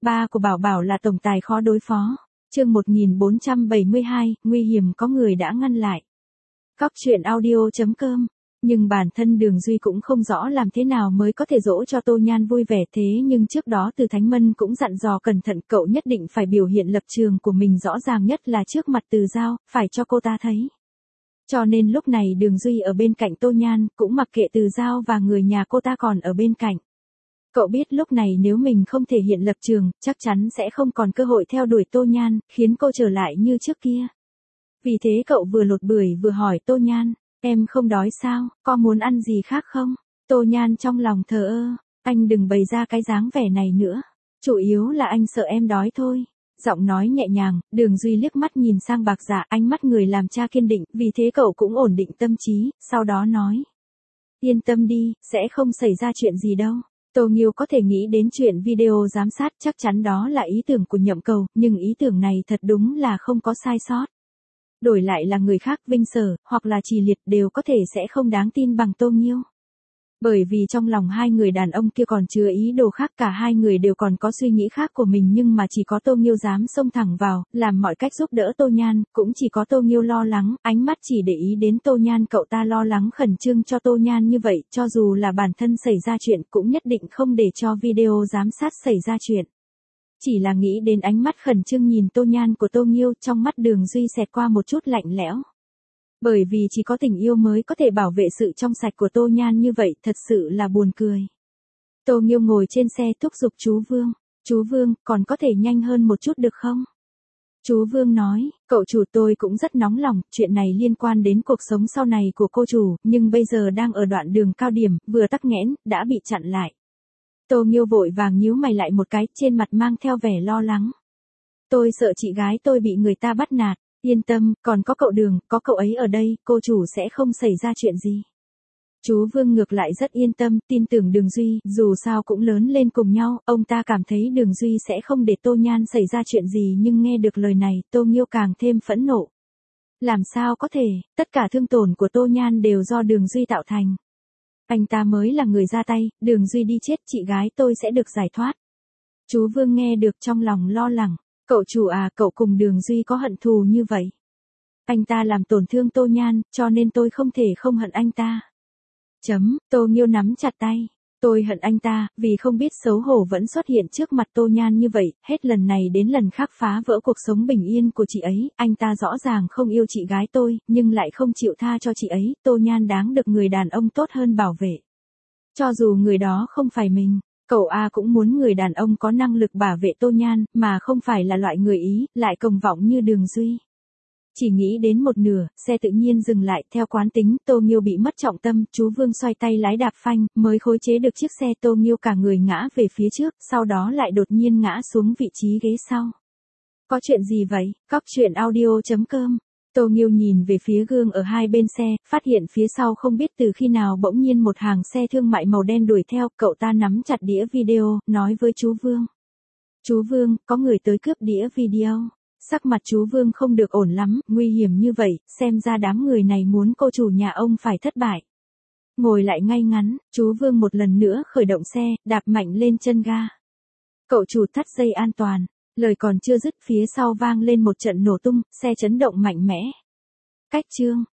Ba của Bảo Bảo là tổng tài khó đối phó. Chương 1472, nguy hiểm có người đã ngăn lại. Cóc truyện audio.com. Nhưng bản thân Đường Duy cũng không rõ làm thế nào mới có thể dỗ cho Tô Nhan vui vẻ thế, nhưng trước đó Từ Thánh Mân cũng dặn dò cẩn thận cậu nhất định phải biểu hiện lập trường của mình rõ ràng nhất là trước mặt Từ Giao, phải cho cô ta thấy. Cho nên lúc này Đường Duy ở bên cạnh Tô Nhan, cũng mặc kệ Từ Giao và người nhà cô ta còn ở bên cạnh. Cậu biết lúc này nếu mình không thể hiện lập trường, chắc chắn sẽ không còn cơ hội theo đuổi Tô Nhan, khiến cô trở lại như trước kia. Vì thế cậu vừa lột bưởi vừa hỏi Tô Nhan, em không đói sao, có muốn ăn gì khác không? Tô Nhan trong lòng thờ ơ, anh đừng bày ra cái dáng vẻ này nữa. Chủ yếu là anh sợ em đói thôi. Giọng nói nhẹ nhàng, Đường Duy liếc mắt nhìn sang Bạc Dạ, ánh mắt người làm cha kiên định, vì thế cậu cũng ổn định tâm trí, sau đó nói. Yên tâm đi, sẽ không xảy ra chuyện gì đâu. Tô Nghiêu có thể nghĩ đến chuyện video giám sát, chắc chắn đó là ý tưởng của Nhậm Cầu, nhưng ý tưởng này thật đúng là không có sai sót. Đổi lại là người khác, Vinh Sở, hoặc là Trì Liệt đều có thể sẽ không đáng tin bằng Tô Nghiêu. Bởi vì trong lòng hai người đàn ông kia còn chứa ý đồ khác, cả hai người đều còn có suy nghĩ khác của mình, nhưng mà chỉ có Tô Nghiêu dám xông thẳng vào, làm mọi cách giúp đỡ Tô Nhan, cũng chỉ có Tô Nghiêu lo lắng, ánh mắt chỉ để ý đến Tô Nhan, cậu ta lo lắng khẩn trương cho Tô Nhan như vậy, cho dù là bản thân xảy ra chuyện cũng nhất định không để cho video giám sát xảy ra chuyện. Chỉ là nghĩ đến ánh mắt khẩn trương nhìn Tô Nhan của Tô Nghiêu, trong mắt Đường Duy xẹt qua một chút lạnh lẽo. Bởi vì chỉ có tình yêu mới có thể bảo vệ sự trong sạch của Tô Nhan như vậy, thật sự là buồn cười. Tô Nghiêu ngồi trên xe thúc giục chú Vương. Chú Vương, còn có thể nhanh hơn một chút được không? Chú Vương nói, cậu chủ, tôi cũng rất nóng lòng, chuyện này liên quan đến cuộc sống sau này của cô chủ, nhưng bây giờ đang ở đoạn đường cao điểm, vừa tắc nghẽn, đã bị chặn lại. Tô Nghiêu vội vàng nhíu mày lại một cái, trên mặt mang theo vẻ lo lắng. Tôi sợ chị gái tôi bị người ta bắt nạt. Yên tâm, còn có cậu Đường, có cậu ấy ở đây, cô chủ sẽ không xảy ra chuyện gì. Chú Vương ngược lại rất yên tâm, tin tưởng Đường Duy, dù sao cũng lớn lên cùng nhau, ông ta cảm thấy Đường Duy sẽ không để Tô Nhan xảy ra chuyện gì, nhưng nghe được lời này, Tô Nghiêu càng thêm phẫn nộ. Làm sao có thể, tất cả thương tổn của Tô Nhan đều do Đường Duy tạo thành. Anh ta mới là người ra tay, Đường Duy đi chết chị gái tôi sẽ được giải thoát. Chú Vương nghe được trong lòng lo lắng. Cậu chủ à, cậu cùng Đường Duy có hận thù như vậy. Anh ta làm tổn thương Tô Nhan, cho nên tôi không thể không hận anh ta. Tô Nghiêu nắm chặt tay. Tôi hận anh ta, vì không biết xấu hổ vẫn xuất hiện trước mặt Tô Nhan như vậy, hết lần này đến lần khác phá vỡ cuộc sống bình yên của chị ấy, anh ta rõ ràng không yêu chị gái tôi, nhưng lại không chịu tha cho chị ấy, Tô Nhan đáng được người đàn ông tốt hơn bảo vệ. Cho dù người đó không phải mình. Cậu A cũng muốn người đàn ông có năng lực bảo vệ Tô Nhan, mà không phải là loại người Ý, lại cồng vọng như Đường Duy. Chỉ nghĩ đến một nửa, xe tự nhiên dừng lại, theo quán tính, Tô Nghiêu bị mất trọng tâm, chú Vương xoay tay lái đạp phanh, mới khống chế được chiếc xe. Tô Nghiêu cả người ngã về phía trước, sau đó lại đột nhiên ngã xuống vị trí ghế sau. Có chuyện gì vậy? Cóc truyện audio.com. Tô Nghiêu nhìn về phía gương ở hai bên xe, phát hiện phía sau không biết từ khi nào bỗng nhiên một hàng xe thương mại màu đen đuổi theo, cậu ta nắm chặt đĩa video, nói với chú Vương. Chú Vương, có người tới cướp đĩa video. Sắc mặt chú Vương không được ổn lắm, nguy hiểm như vậy, xem ra đám người này muốn cô chủ nhà ông phải thất bại. Ngồi lại ngay ngắn, chú Vương một lần nữa khởi động xe, đạp mạnh lên chân ga. Cậu chủ thắt dây an toàn. Lời còn chưa dứt, phía sau vang lên một trận nổ tung, xe chấn động mạnh mẽ. Cách chương.